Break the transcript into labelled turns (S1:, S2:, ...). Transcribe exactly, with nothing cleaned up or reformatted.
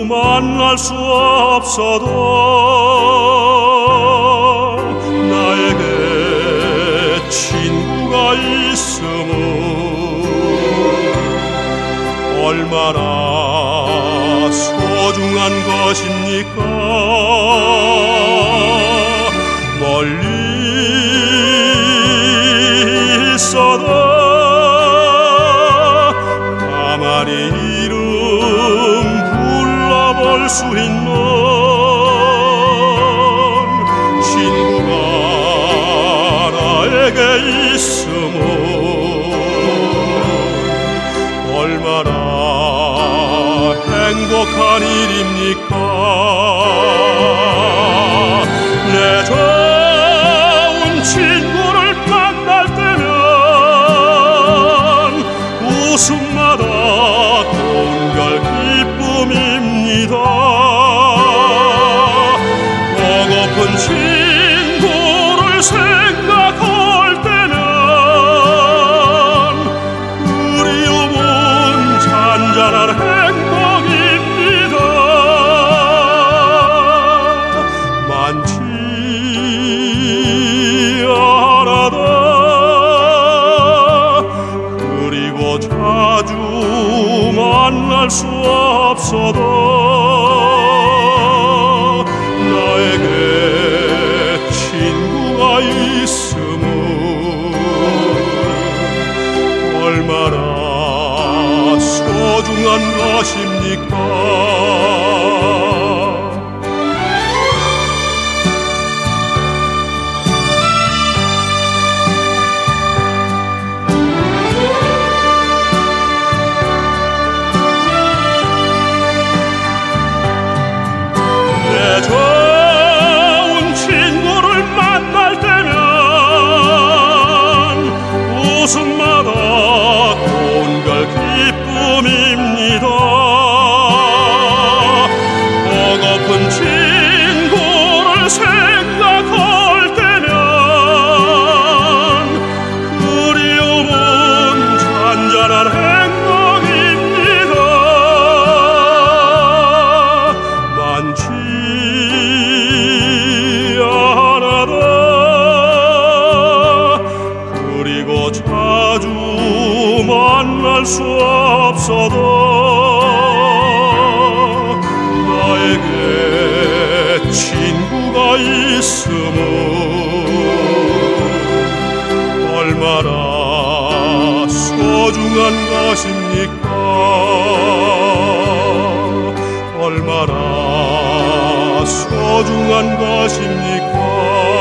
S1: 만날 수 없어도 나에게 친구가 있음은 얼마나 소중한 것입니까? 멀리 있어도 가만히 이름 불러볼 수 있는 친구가 나에게 있음은 얼마나 행복한 일입니까? 내 좋은 친구를 만날 때면 웃음마다 온결 기쁨입니다. 보고픈 친구를 생각할 때면 그리움은 잔잔한 행복입니다. 많지 않아도 그리고 자주 만날 수 없어도 나에게 친구가 있음은 얼마나 소중한 것입니까? 내 좋은 친구를 만날 때면 웃음마다 온결 기쁨입니다. 보고픈 친구를 생각할 때면 그리움은 잔잔한 행복입니다. 많지 않아도 그리고 자주 만날 수 없어도 나에게 친구가 있음은 얼마나 소중한 것입니까? 얼마나 소중한 것입니까?